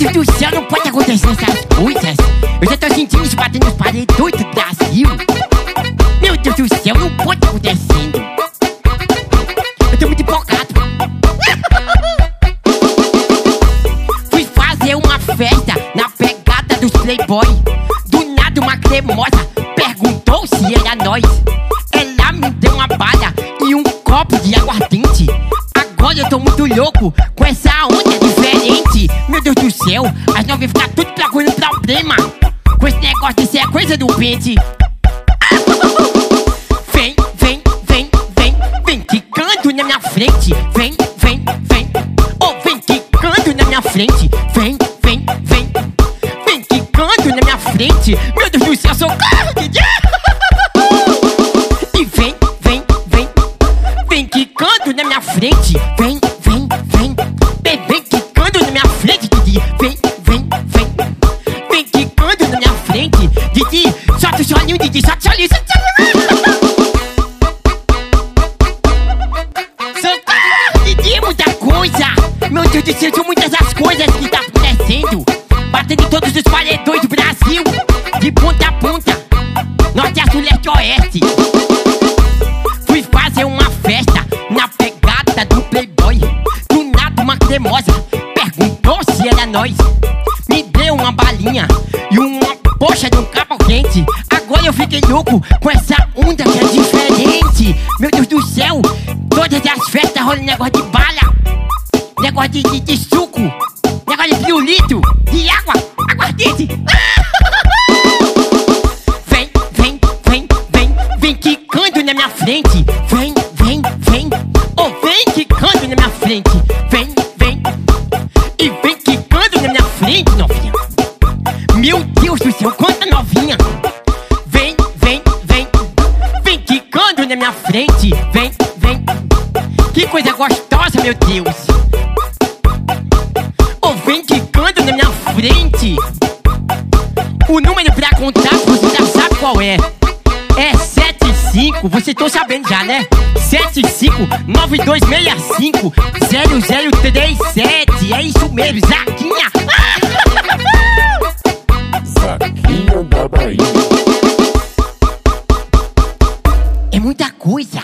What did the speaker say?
Deus do céu, não pode acontecer essas coisas. Eu já tô sentindo isso batendo nos paredões do Brasil. Meu Deus do céu, não pode acontecendo. Eu tô muito empolgado. Fui fazer uma festa na pegada dos playboy. Do nada uma cremosa perguntou se era nós. Ela me deu uma bala e um copo de aguardente. Agora eu tô muito louco com essa onda diferente. Meu Deus do céu, as novinhas ficam tudo procurando problema com esse negócio de ser a coisa do pente. Vem, vem, vem, vem, vem quicando na minha frente. Vem, vem, vem, oh, vem quicando na minha frente. Vem, vem, vem, vem quicando na minha frente. Meu Deus do céu, socorro, DJ! E vem, vem, vem, vem quicando na minha frente. Vem, vem, vem, vem quicando na minha frente, Didi. Vem, vem, vem, vem quicando na minha frente, Didi. Solta o solinho, Didi, solta o solinho, solta o solinho. Socorro, Didi, muita coisa. Meu Deus do céu, são muitas as coisas que tá acontecendo. Batendo em todos os paredões do Brasil, de ponta a ponta, norte a sul, leste a oeste. Fui fazer uma festa na pegada do playboy. Do nada uma cremosa perguntou se era nós. Me deu uma balinha e uma poxa de um cabo quente. Agora eu fiquei louco com essa onda que é diferente. Meu Deus do céu, todas as festas rolam negócio de bala, negócio de suco, negócio de pirulito, de água, aguardente. Vem, vem, vem, vem, vem quicando na minha frente. Vem, vem, vem, oh, vem quicando na minha frente. Vem, vem, e vem quicando na minha frente, novinha. Meu Deus do céu, quanta novinha. Vem, vem, vem, vem quicando na minha frente. Vem, vem, que coisa gostosa, meu Deus. Oh, vem quicando na minha frente. O número pra contar, você já sabe qual é. É 75, vocês estão sabendo já, né? 75-9265-0037. É isso mesmo, Zaquinha. Zaquinha da Bahia. É muita coisa.